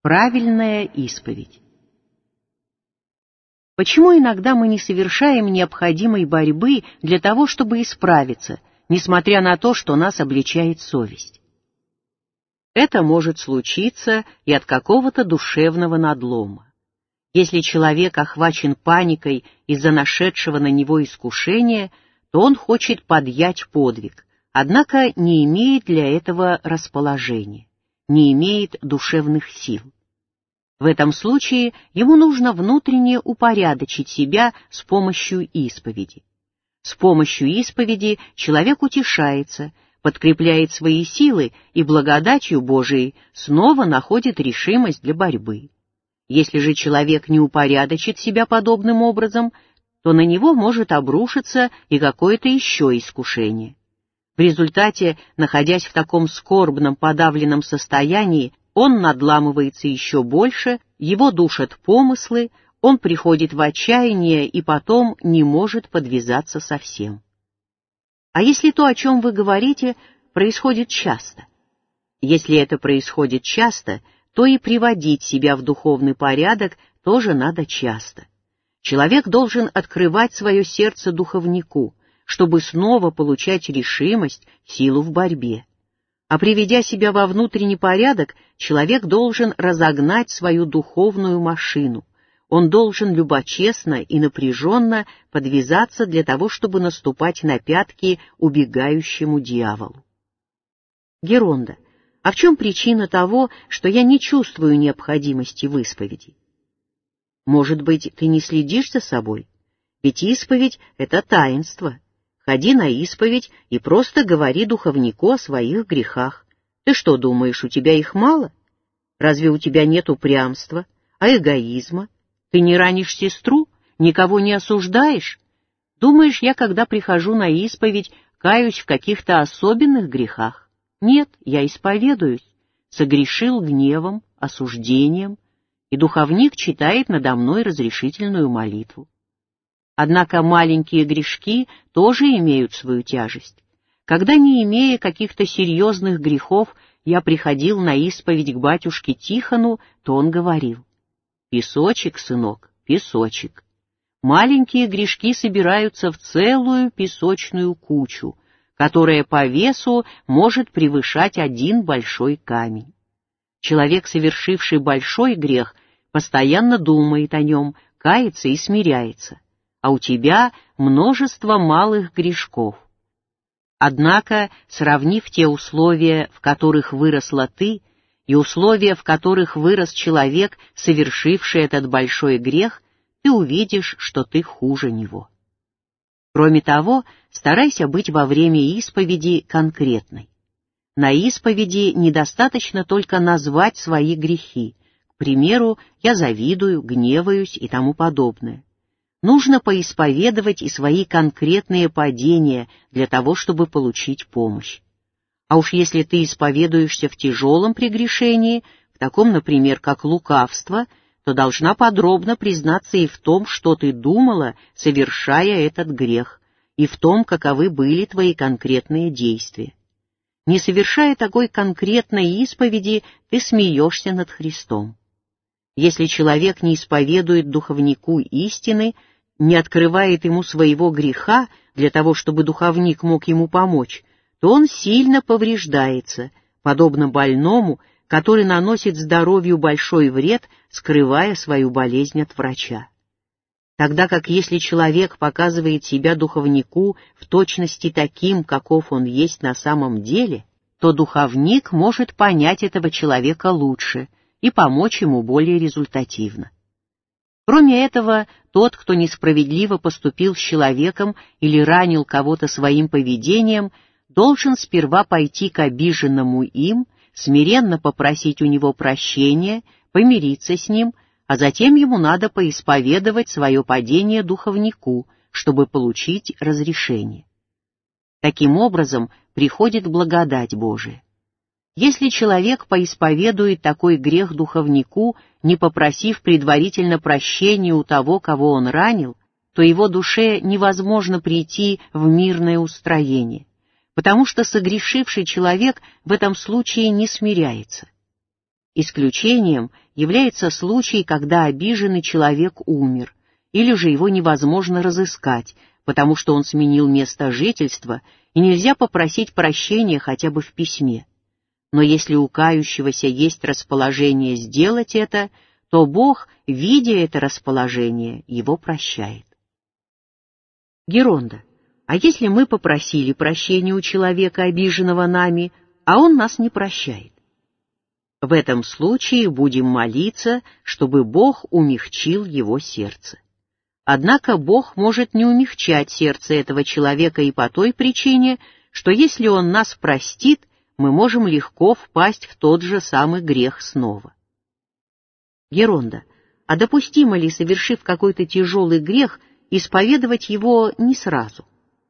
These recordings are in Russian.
Правильная исповедь. Почему иногда мы не совершаем необходимой борьбы для того, чтобы исправиться, несмотря на то, что нас обличает совесть? Это может случиться и от какого-то душевного надлома. Если человек охвачен паникой из-за нашедшего на него искушения, то он хочет подъять подвиг, однако не имеет для этого расположения, не имеет душевных сил. В этом случае ему нужно внутренне упорядочить себя с помощью исповеди. С помощью исповеди человек утешается, подкрепляет свои силы и благодатью Божией снова находит решимость для борьбы. Если же человек не упорядочит себя подобным образом, то на него может обрушиться и какое-то еще искушение. В результате, находясь в таком скорбном, подавленном состоянии, он надламывается еще больше, его душат помыслы, он приходит в отчаяние и потом не может подвязаться совсем. А если то, о чем вы говорите, происходит часто? Если это происходит часто, то и приводить себя в духовный порядок тоже надо часто. Человек должен открывать свое сердце духовнику, чтобы снова получать решимость, силу в борьбе. А приведя себя во внутренний порядок, человек должен разогнать свою духовную машину. Он должен любочестно и напряженно подвязаться для того, чтобы наступать на пятки убегающему дьяволу. Геронда, а в чем причина того, что я не чувствую необходимости в исповеди? Может быть, ты не следишь за собой? Ведь исповедь — это таинство. Ходи на исповедь и просто говори духовнику о своих грехах. Ты что, думаешь, у тебя их мало? Разве у тебя нет упрямства, эгоизма? Ты не ранишь сестру, никого не осуждаешь? Думаешь, я, когда прихожу на исповедь, каюсь в каких-то особенных грехах? Нет, я исповедуюсь, согрешил гневом, осуждением, и духовник читает надо мной разрешительную молитву. Однако маленькие грешки тоже имеют свою тяжесть. Когда, не имея каких-то серьезных грехов, я приходил на исповедь к батюшке Тихону, то он говорил: «Песочек, сынок, песочек». Маленькие грешки собираются в целую песочную кучу, которая по весу может превышать один большой камень. Человек, совершивший большой грех, постоянно думает о нем, кается и смиряется. А у тебя множество малых грешков. Однако, сравнив те условия, в которых выросла ты, и условия, в которых вырос человек, совершивший этот большой грех, ты увидишь, что ты хуже него. Кроме того, старайся быть во время исповеди конкретной. На исповеди недостаточно только назвать свои грехи, к примеру, я завидую, гневаюсь и тому подобное. Нужно поисповедовать и свои конкретные падения для того, чтобы получить помощь. А уж если ты исповедуешься в тяжелом прегрешении, в таком, например, как лукавство, то должна подробно признаться и в том, что ты думала, совершая этот грех, и в том, каковы были твои конкретные действия. Не совершая такой конкретной исповеди, ты смеешься над Христом. Если человек не исповедует духовнику истины, не открывает ему своего греха для того, чтобы духовник мог ему помочь, то он сильно повреждается, подобно больному, который наносит здоровью большой вред, скрывая свою болезнь от врача. Тогда как если человек показывает себя духовнику в точности таким, каков он есть на самом деле, то духовник может понять этого человека лучше и помочь ему более результативно. Кроме этого, тот, кто несправедливо поступил с человеком или ранил кого-то своим поведением, должен сперва пойти к обиженному им, смиренно попросить у него прощения, помириться с ним, а затем ему надо поисповедовать свое падение духовнику, чтобы получить разрешение. Таким образом приходит благодать Божия. Если человек поисповедует такой грех духовнику, не попросив предварительно прощения у того, кого он ранил, то его душе невозможно прийти в мирное устроение, потому что согрешивший человек в этом случае не смиряется. Исключением является случай, когда обиженный человек умер, или же его невозможно разыскать, потому что он сменил место жительства, и нельзя попросить прощения хотя бы в письме. Но если у кающегося есть расположение сделать это, то Бог, видя это расположение, его прощает. Геронда. А если мы попросили прощения у человека, обиженного нами, а он нас не прощает? В этом случае будем молиться, чтобы Бог умягчил его сердце. Однако Бог может не умягчать сердце этого человека и по той причине, что если он нас простит, мы можем легко впасть в тот же самый грех снова. Геронда. А допустимо ли, совершив какой-то тяжелый грех, исповедовать его не сразу?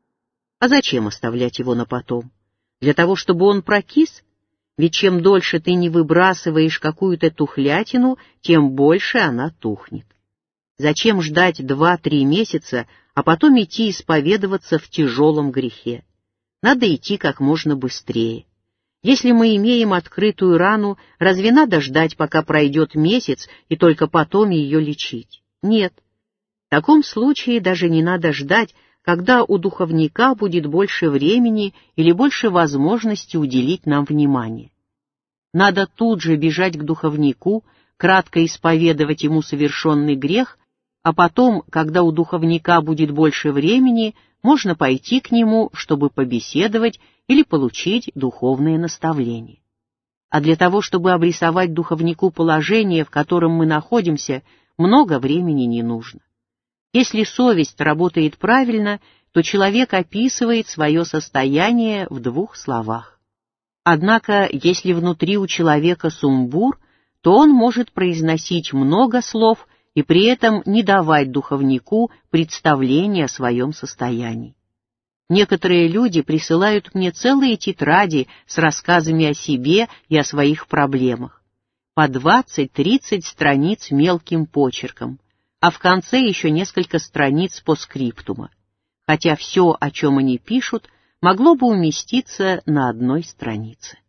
А зачем оставлять его на потом? Для того, чтобы он прокис? Ведь чем дольше ты не выбрасываешь какую-то тухлятину, тем больше она тухнет. Зачем ждать 2-3 месяца, а потом идти исповедоваться в тяжелом грехе? Надо идти как можно быстрее. Если мы имеем открытую рану, разве надо ждать, пока пройдет месяц, и только потом ее лечить? Нет. В таком случае даже не надо ждать, когда у духовника будет больше времени или больше возможности уделить нам внимание. Надо тут же бежать к духовнику, кратко исповедовать ему совершенный грех, а потом, когда у духовника будет больше времени, можно пойти к нему, чтобы побеседовать или получить духовное наставление. А для того, чтобы обрисовать духовнику положение, в котором мы находимся, много времени не нужно. Если совесть работает правильно, то человек описывает свое состояние в 2 словах. Однако, если внутри у человека сумбур, то он может произносить много слов и при этом не давать духовнику представления о своем состоянии. Некоторые люди присылают мне целые тетради с рассказами о себе и о своих проблемах. По 20-30 страниц мелким почерком, а в конце еще несколько страниц постскриптума, хотя все, о чем они пишут, могло бы уместиться на одной странице.